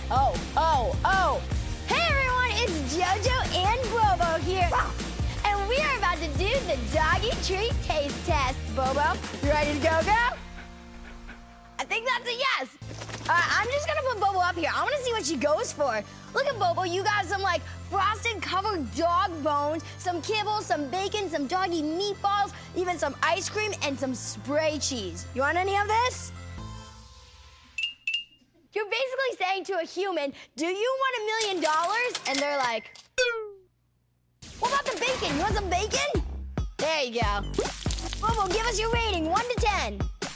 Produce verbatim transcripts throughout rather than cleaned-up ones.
Oh, oh, oh. Hey everyone, it's JoJo and Bobo here. And we are about to do the doggy treat taste test. Bobo, you ready to go, go? I think that's a yes. Uh, I'm just gonna put Bobo up here. I wanna see what she goes for. Look at Bobo, you got some like frosted covered dog bones, some kibble, some bacon, some doggy meatballs, even some ice cream and some spray cheese. You want any of this? You're basically saying to a human, do you want a million dollars? And they're like, what about the bacon? You want some bacon? There you go. Bobo, give us your rating, one to ten.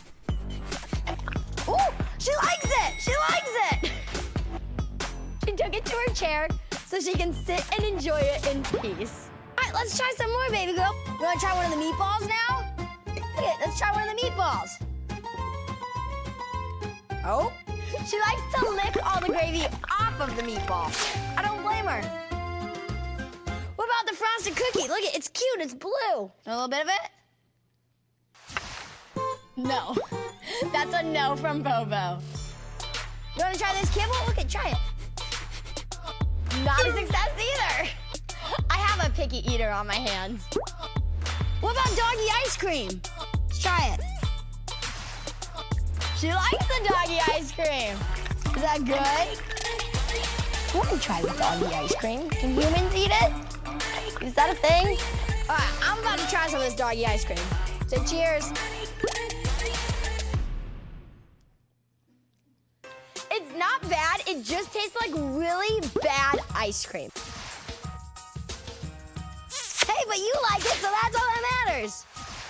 Ooh, she likes it, she likes it. She took it to her chair so she can sit and enjoy it in peace. All right, let's try some more, baby girl. You wanna try one of the meatballs now? Okay, let's try one of the meatballs. Oh, she likes to lick all the gravy off of the meatball. I don't blame her. What about the frosted cookie? Look, it's cute, it's blue. A little bit of it? No, that's a no from Bobo. You wanna try this kibble? Look, it, try it. Not a success either. I have a picky eater on my hands. What about doggy ice cream? Let's try it. She likes the doggy ice cream. Is that good? I want to try the doggy ice cream. Can humans eat it? Is that a thing? All right, I'm about to try some of this doggy ice cream. So cheers. It's not bad. It just tastes like really bad ice cream. Hey, but you like it, so that's all that matters.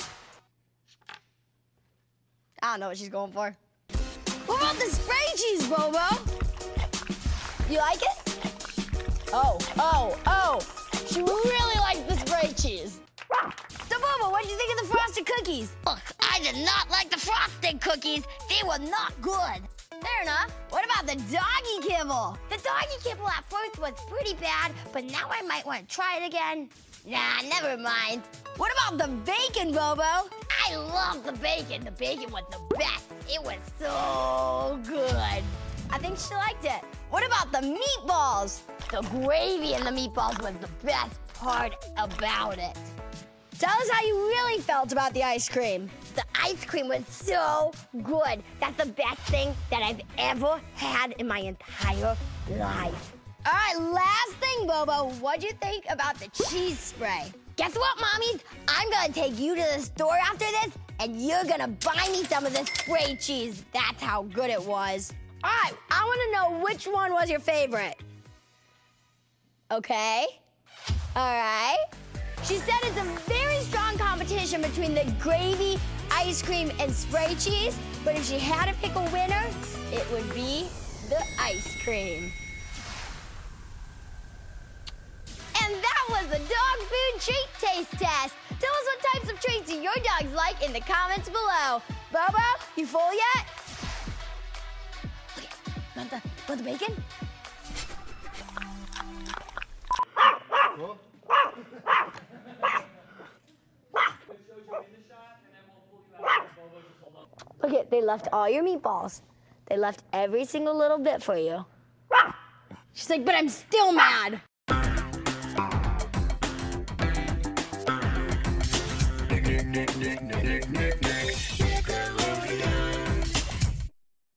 I don't know what she's going for. What about the spray cheese, Bobo? You like it? Oh, oh, oh. She really liked the spray cheese. So, Bobo, what did you think of the frosted cookies? Look, I did not like the frosted cookies. They were not good. Fair enough. What about the doggy kibble? The doggy kibble at first was pretty bad, but now I might want to try it again. Nah, never mind. What about the bacon, Bobo? I love the bacon. The bacon was the best. It was so good. I think she liked it. What about the meatballs? The gravy in the meatballs was the best part about it. Tell us how you really felt about the ice cream. The ice cream was so good. That's the best thing that I've ever had in my entire life. All right, last thing, Bobo. What'd you think about the cheese spray? Guess what, mommies? I'm gonna take you to the store after this, and you're gonna buy me some of this spray cheese. That's how good it was. All right, I wanna know which one was your favorite. Okay, all right. She said it's a very strong competition between the gravy, ice cream, and spray cheese, but if she had to pick a winner, it would be the ice cream. And that was the dog food treat taste test. Tell us what types of treats do your dogs like in the comments below. Bobo, you full yet? Okay, want the, want the bacon? Look it, they left all your meatballs. They left every single little bit for you. She's like, but I'm still mad. Nick, Nick, Nick, Nick, Nick, Nick.